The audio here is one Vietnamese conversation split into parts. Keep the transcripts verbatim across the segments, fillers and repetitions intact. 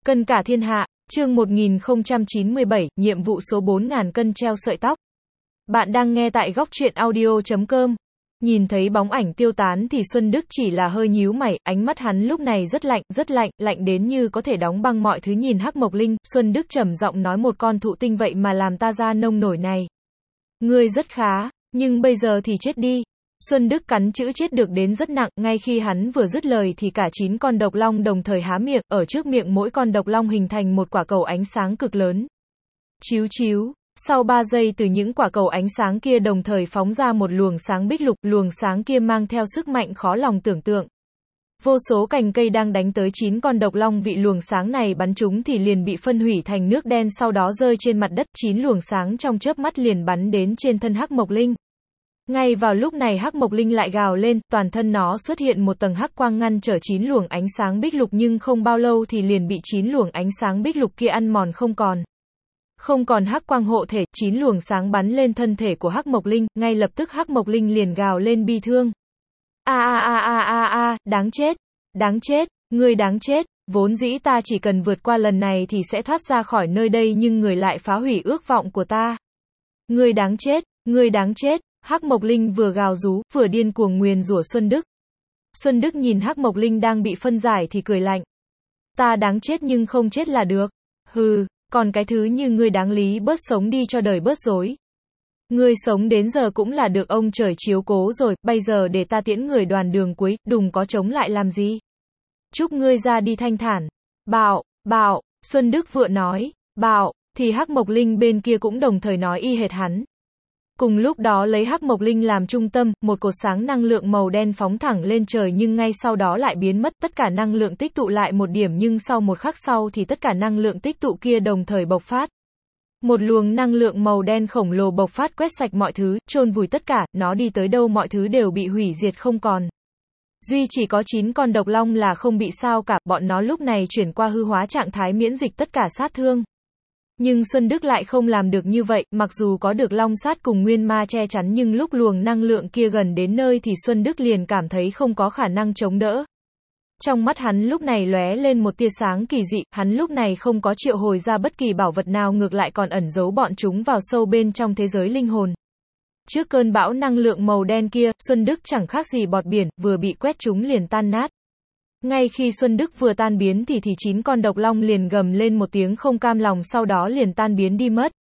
Cân cả thiên hạ, chương một nghìn không trăm chín mươi bảy, nhiệm vụ số bốn ngàn cân treo sợi tóc. Bạn đang nghe tại góc truyện audio chấm com. Nhìn thấy bóng ảnh tiêu tán thì Xuân Đức chỉ là hơi nhíu mày, ánh mắt hắn lúc này rất lạnh, rất lạnh, lạnh đến như có thể đóng băng mọi thứ. Nhìn Hắc Mộc Linh, Xuân Đức trầm giọng nói, một con thụ tinh vậy mà làm ta ra nông nổi này. Ngươi rất khá, nhưng bây giờ thì chết đi. Xuân Đức cắn chữ chết được đến rất nặng, ngay khi hắn vừa dứt lời thì cả chín con độc long đồng thời há miệng, ở trước miệng mỗi con độc long hình thành một quả cầu ánh sáng cực lớn. Chíu chíu, sau ba giây từ những quả cầu ánh sáng kia đồng thời phóng ra một luồng sáng bích lục, luồng sáng kia mang theo sức mạnh khó lòng tưởng tượng. Vô số cành cây đang đánh tới chín con độc long bị luồng sáng này bắn trúng thì liền bị phân hủy thành nước đen, sau đó rơi trên mặt đất. Chín luồng sáng trong chớp mắt liền bắn đến trên thân Hắc Mộc Linh. Ngay vào lúc này Hắc Mộc Linh lại gào lên, toàn thân nó xuất hiện một tầng hắc quang ngăn trở chín luồng ánh sáng bích lục, nhưng không bao lâu thì liền bị chín luồng ánh sáng bích lục kia ăn mòn không còn. Không còn hắc quang hộ thể, chín luồng sáng bắn lên thân thể của Hắc Mộc Linh, ngay lập tức Hắc Mộc Linh liền gào lên bi thương. A a a a a a, đáng chết, đáng chết, ngươi đáng chết, vốn dĩ ta chỉ cần vượt qua lần này thì sẽ thoát ra khỏi nơi đây, nhưng người lại phá hủy ước vọng của ta. Ngươi đáng chết, ngươi đáng chết. Hắc Mộc Linh vừa gào rú, vừa điên cuồng nguyền rủa Xuân Đức. Xuân Đức nhìn Hắc Mộc Linh đang bị phân giải thì cười lạnh. Ta đáng chết nhưng không chết là được. Hừ, còn cái thứ như ngươi đáng lý bớt sống đi cho đời bớt rối. Ngươi sống đến giờ cũng là được ông trời chiếu cố rồi, bây giờ để ta tiễn người đoàn đường cuối, đừng có chống lại làm gì. Chúc ngươi ra đi thanh thản. Bạo, bạo, Xuân Đức vừa nói, bạo, thì Hắc Mộc Linh bên kia cũng đồng thời nói y hệt hắn. Cùng lúc đó lấy Hắc Mộc Linh làm trung tâm, một cột sáng năng lượng màu đen phóng thẳng lên trời nhưng ngay sau đó lại biến mất, tất cả năng lượng tích tụ lại một điểm, nhưng sau một khắc sau thì tất cả năng lượng tích tụ kia đồng thời bộc phát. Một luồng năng lượng màu đen khổng lồ bộc phát quét sạch mọi thứ, chôn vùi tất cả, nó đi tới đâu mọi thứ đều bị hủy diệt không còn. Duy chỉ có chín con độc long là không bị sao cả, bọn nó lúc này chuyển qua hư hóa trạng thái miễn dịch tất cả sát thương. Nhưng Xuân Đức lại không làm được như vậy, mặc dù có được long sát cùng nguyên ma che chắn nhưng lúc luồng năng lượng kia gần đến nơi thì Xuân Đức liền cảm thấy không có khả năng chống đỡ. Trong mắt hắn lúc này lóe lên một tia sáng kỳ dị, hắn lúc này không có triệu hồi ra bất kỳ bảo vật nào, ngược lại còn ẩn giấu bọn chúng vào sâu bên trong thế giới linh hồn. Trước cơn bão năng lượng màu đen kia, Xuân Đức chẳng khác gì bọt biển, vừa bị quét chúng liền tan nát. Ngay khi Xuân Đức vừa tan biến thì thì chín con độc long liền gầm lên một tiếng không cam lòng, sau đó liền tan biến đi mất.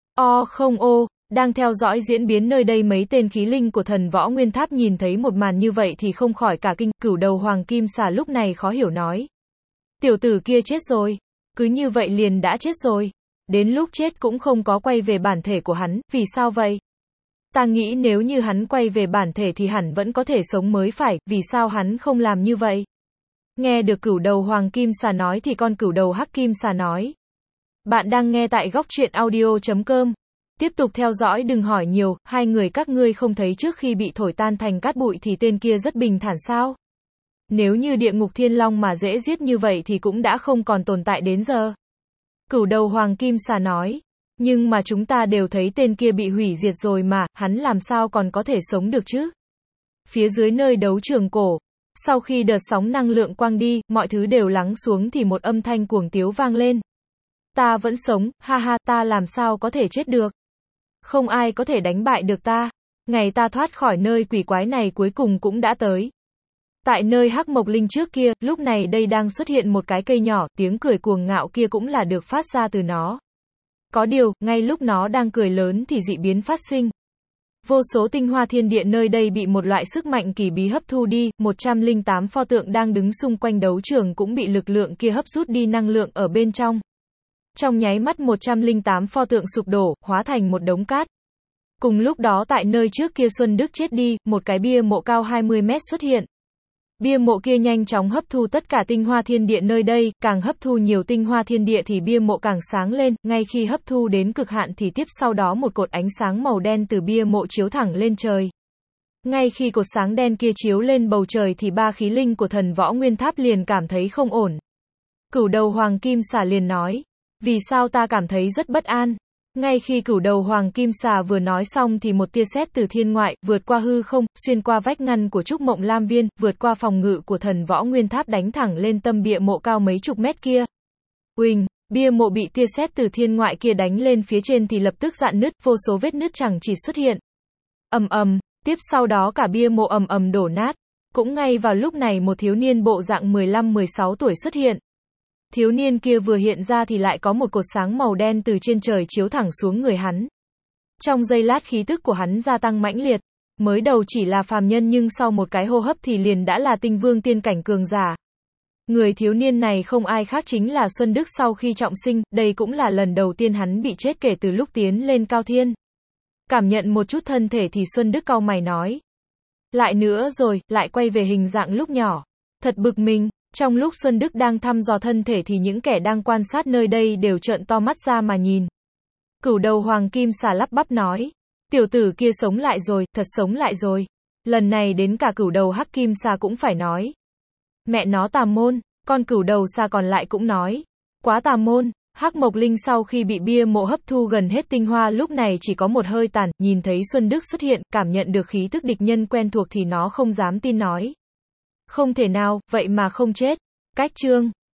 O không ô, đang theo dõi diễn biến nơi đây mấy tên khí linh của thần võ nguyên tháp nhìn thấy một màn như vậy thì không khỏi cả kinh. Cửu đầu hoàng kim xà lúc này khó hiểu nói. Tiểu tử kia chết rồi. Cứ như vậy liền đã chết rồi. Đến lúc chết cũng không có quay về bản thể của hắn, vì sao vậy? Ta nghĩ nếu như hắn quay về bản thể thì hẳn vẫn có thể sống mới phải, vì sao hắn không làm như vậy? Nghe được cửu đầu hoàng kim xà nói thì con cửu đầu hắc kim xà nói. Bạn đang nghe tại góc truyện audio chấm com. Tiếp tục theo dõi, đừng hỏi nhiều, hai người các ngươi không thấy trước khi bị thổi tan thành cát bụi thì tên kia rất bình thản sao? Nếu như địa ngục thiên long mà dễ giết như vậy thì cũng đã không còn tồn tại đến giờ. Cửu đầu hoàng kim xà nói. Nhưng mà chúng ta đều thấy tên kia bị hủy diệt rồi mà, hắn làm sao còn có thể sống được chứ? Phía dưới nơi đấu trường cổ. Sau khi đợt sóng năng lượng quang đi, mọi thứ đều lắng xuống thì một âm thanh cuồng tiếu vang lên. Ta vẫn sống, ha ha, ta làm sao có thể chết được? Không ai có thể đánh bại được ta. Ngày ta thoát khỏi nơi quỷ quái này cuối cùng cũng đã tới. Tại nơi Hắc Mộc Linh trước kia, lúc này đây đang xuất hiện một cái cây nhỏ, tiếng cười cuồng ngạo kia cũng là được phát ra từ nó. Có điều, ngay lúc nó đang cười lớn thì dị biến phát sinh. Vô số tinh hoa thiên địa nơi đây bị một loại sức mạnh kỳ bí hấp thu đi, một trăm lẻ tám pho tượng đang đứng xung quanh đấu trường cũng bị lực lượng kia hấp rút đi năng lượng ở bên trong. Trong nháy mắt một trăm lẻ tám pho tượng sụp đổ, hóa thành một đống cát. Cùng lúc đó tại nơi trước kia Xuân Đức chết đi, một cái bia mộ cao hai mươi mét xuất hiện. Bia mộ kia nhanh chóng hấp thu tất cả tinh hoa thiên địa nơi đây, càng hấp thu nhiều tinh hoa thiên địa thì bia mộ càng sáng lên, ngay khi hấp thu đến cực hạn thì tiếp sau đó một cột ánh sáng màu đen từ bia mộ chiếu thẳng lên trời. Ngay khi cột sáng đen kia chiếu lên bầu trời thì ba khí linh của thần võ nguyên tháp liền cảm thấy không ổn. Cửu đầu hoàng kim xà liền nói, vì sao ta cảm thấy rất bất an? Ngay khi cửu đầu hoàng kim xà vừa nói xong thì một tia sét từ thiên ngoại, vượt qua hư không, xuyên qua vách ngăn của Trúc Mộng Lam Viên, vượt qua phòng ngự của thần võ nguyên tháp đánh thẳng lên tâm bia mộ cao mấy chục mét kia. Uỳnh, bia mộ bị tia sét từ thiên ngoại kia đánh lên phía trên thì lập tức rạn nứt, vô số vết nứt chẳng chỉ xuất hiện. Ầm ầm, tiếp sau đó cả bia mộ ầm ầm đổ nát. Cũng ngay vào lúc này một thiếu niên bộ dạng mười lăm mười sáu tuổi xuất hiện. Thiếu niên kia vừa hiện ra thì lại có một cột sáng màu đen từ trên trời chiếu thẳng xuống người hắn. Trong giây lát khí tức của hắn gia tăng mãnh liệt. Mới đầu chỉ là phàm nhân nhưng sau một cái hô hấp thì liền đã là tinh vương tiên cảnh cường giả. Người thiếu niên này không ai khác chính là Xuân Đức sau khi trọng sinh, đây cũng là lần đầu tiên hắn bị chết kể từ lúc tiến lên cao thiên. Cảm nhận một chút thân thể thì Xuân Đức cau mày nói. Lại nữa rồi, lại quay về hình dạng lúc nhỏ. Thật bực mình, trong lúc Xuân Đức đang thăm dò thân thể thì những kẻ đang quan sát nơi đây đều trợn to mắt ra mà nhìn. Cửu đầu hoàng kim xà lắp bắp nói. Tiểu tử kia sống lại rồi, thật sống lại rồi. Lần này đến cả cửu đầu hắc kim xà cũng phải nói. Mẹ nó tà môn, con cửu đầu xà còn lại cũng nói. Quá tà môn. Hắc Mộc Linh sau khi bị bia mộ hấp thu gần hết tinh hoa lúc này chỉ có một hơi tàn, nhìn thấy Xuân Đức xuất hiện, cảm nhận được khí tức địch nhân quen thuộc thì nó không dám tin nói. Không thể nào, vậy mà không chết. Cách chương